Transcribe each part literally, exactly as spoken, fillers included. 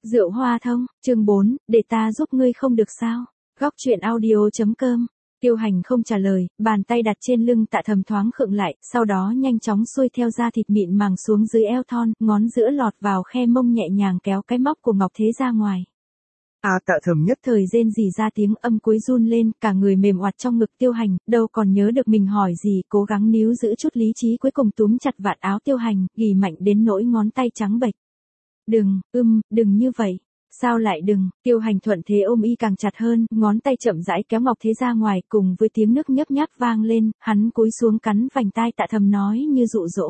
Rượu Hoa Thông, chương bốn, để ta giúp ngươi không được sao? Góc truyện audio chấm com. Tiêu Hành không trả lời, bàn tay đặt trên lưng Tạ Thầm thoáng khựng lại, sau đó nhanh chóng xuôi theo da thịt mịn màng xuống dưới eo thon, ngón giữa lọt vào khe mông nhẹ nhàng kéo cái móc của Ngọc Thế ra ngoài. À Tạ Thầm nhất thời rên rỉ ra tiếng âm cuối run lên, cả người mềm oặt trong ngực Tiêu Hành, đâu còn nhớ được mình hỏi gì, cố gắng níu giữ chút lý trí cuối cùng túm chặt vạt áo Tiêu Hành, ghì mạnh đến nỗi ngón tay trắng bệch. Đừng, ưm, đừng như vậy. Sao lại đừng, Tiêu Hành thuận thế ôm y càng chặt hơn, ngón tay chậm rãi kéo Ngọc Thế ra ngoài, cùng với tiếng nước nhấp nháp vang lên, hắn cúi xuống cắn vành tai Tạ Thầm nói như dụ dỗ.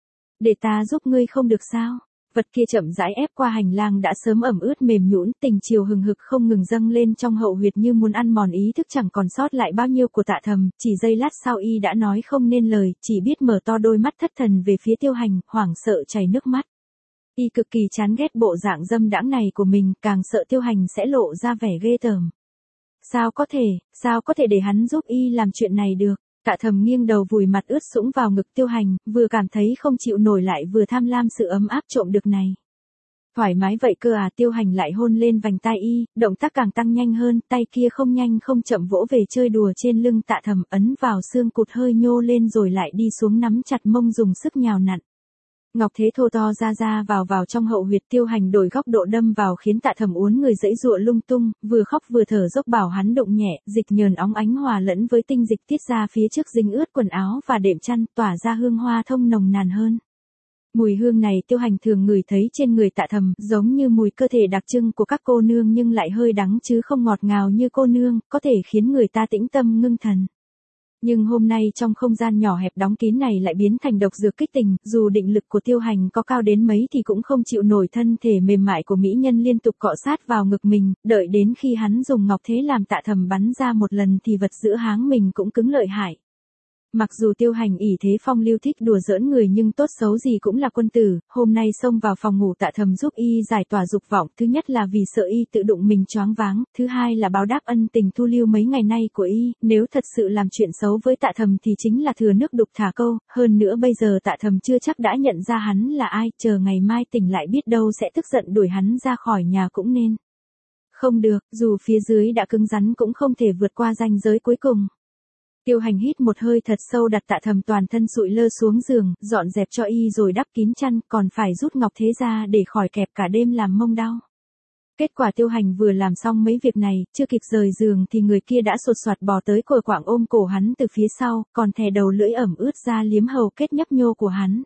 Để ta giúp ngươi không được sao? Vật kia chậm rãi ép qua hành lang đã sớm ẩm ướt mềm nhũn, tình chiều hừng hực không ngừng dâng lên trong hậu huyệt như muốn ăn mòn ý thức chẳng còn sót lại bao nhiêu của Tạ Thầm, chỉ giây lát sau y đã nói không nên lời, chỉ biết mở to đôi mắt thất thần về phía Tiêu Hành, hoảng sợ chảy nước mắt. Y cực kỳ chán ghét bộ dạng dâm đãng này của mình, càng sợ Tiêu Hành sẽ lộ ra vẻ ghê tởm. Sao có thể, sao có thể để hắn giúp y làm chuyện này được? Tạ Thầm nghiêng đầu vùi mặt ướt sũng vào ngực Tiêu Hành, vừa cảm thấy không chịu nổi lại vừa tham lam sự ấm áp trộm được này. Thoải mái vậy cơ à? Tiêu Hành lại hôn lên vành tai y, động tác càng tăng nhanh hơn, tay kia không nhanh không chậm vỗ về chơi đùa trên lưng Tạ Thầm, ấn vào xương cụt hơi nhô lên rồi lại đi xuống nắm chặt mông dùng sức nhào nặn. Ngọc Thế thô to ra ra vào vào trong hậu huyệt. Tiêu Hành đổi góc độ đâm vào khiến Tạ Thầm uốn người giãy giụa lung tung, vừa khóc vừa thở dốc bảo hắn động nhẹ, dịch nhờn óng ánh hòa lẫn với tinh dịch tiết ra phía trước dính ướt quần áo và đệm chăn, tỏa ra hương hoa thông nồng nàn hơn. Mùi hương này Tiêu Hành thường ngửi thấy trên người Tạ Thầm, giống như mùi cơ thể đặc trưng của các cô nương nhưng lại hơi đắng chứ không ngọt ngào như cô nương, có thể khiến người ta tĩnh tâm ngưng thần. Nhưng hôm nay trong không gian nhỏ hẹp đóng kín này lại biến thành độc dược kích tình, dù định lực của Tiêu Hành có cao đến mấy thì cũng không chịu nổi thân thể mềm mại của mỹ nhân liên tục cọ sát vào ngực mình, đợi đến khi hắn dùng Ngọc Thế làm Tạ Thầm bắn ra một lần thì vật giữa háng mình cũng cứng lợi hại. Mặc dù Tiêu Hành ỷ thế phong lưu thích đùa giỡn người nhưng tốt xấu gì cũng là quân tử, hôm nay xông vào phòng ngủ Tạ Thầm giúp y giải tỏa dục vọng, thứ nhất là vì sợ y tự đụng mình choáng váng, thứ hai là báo đáp ân tình thu lưu mấy ngày nay của y, nếu thật sự làm chuyện xấu với Tạ Thầm thì chính là thừa nước đục thả câu, hơn nữa bây giờ Tạ Thầm chưa chắc đã nhận ra hắn là ai, chờ ngày mai tỉnh lại biết đâu sẽ tức giận đuổi hắn ra khỏi nhà cũng nên. Không được, dù phía dưới đã cứng rắn cũng không thể vượt qua ranh giới cuối cùng. Tiêu Hành hít một hơi thật sâu đặt Tạ Thầm toàn thân sụi lơ xuống giường, dọn dẹp cho y rồi đắp kín chăn, còn phải rút Ngọc Thế ra để khỏi kẹp cả đêm làm mông đau. Kết quả Tiêu Hành vừa làm xong mấy việc này, chưa kịp rời giường thì người kia đã sột soạt bò tới cồi quạng ôm cổ hắn từ phía sau, còn thè đầu lưỡi ẩm ướt ra liếm hầu kết nhấp nhô của hắn.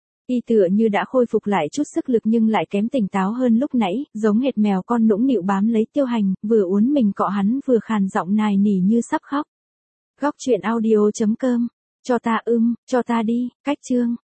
Y tựa như đã khôi phục lại chút sức lực nhưng lại kém tỉnh táo hơn lúc nãy, giống hệt mèo con nũng nịu bám lấy Tiêu Hành, vừa uốn mình cọ hắn vừa khàn giọng nài nỉ như sắp khóc. Góc truyện audio chấm com. Cho ta ưm, cho ta đi, cách chương.